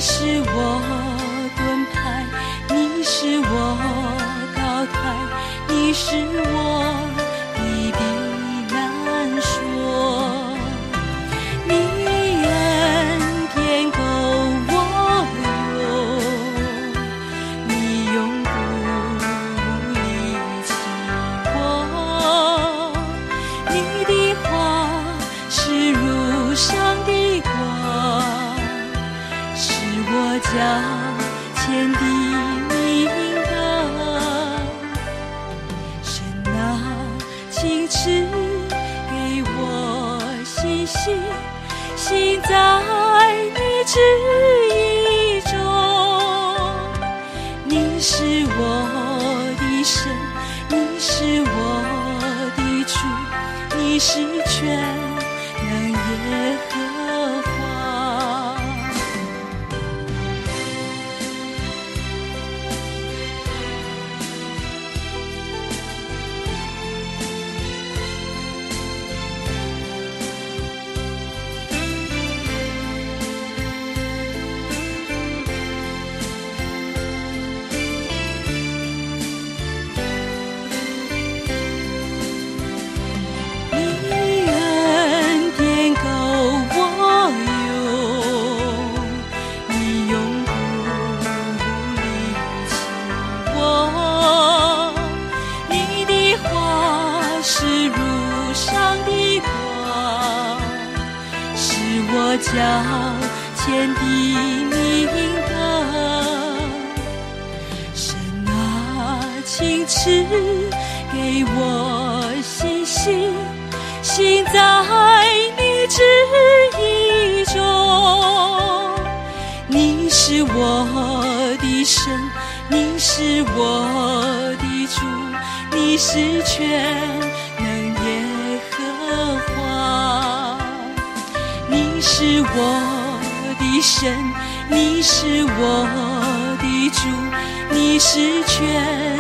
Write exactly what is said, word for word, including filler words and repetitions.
是我盾牌，你是我高台，你是我的避难所。你恩典够我用，你永不离弃我。你的话是如上的光，是我脚前的明灯。神啊，请赐给我信心，行在你旨意中。你是我的神，你是我的主，你是全能耶和华。你恩典够我用，你永不离弃我。你的话是如上的光，是我脚前的明灯。神啊，请赐给我信心，行在你旨意中。你是我的神，你是我的主，你是全能耶和华。你是我的神，你是我的主，你是全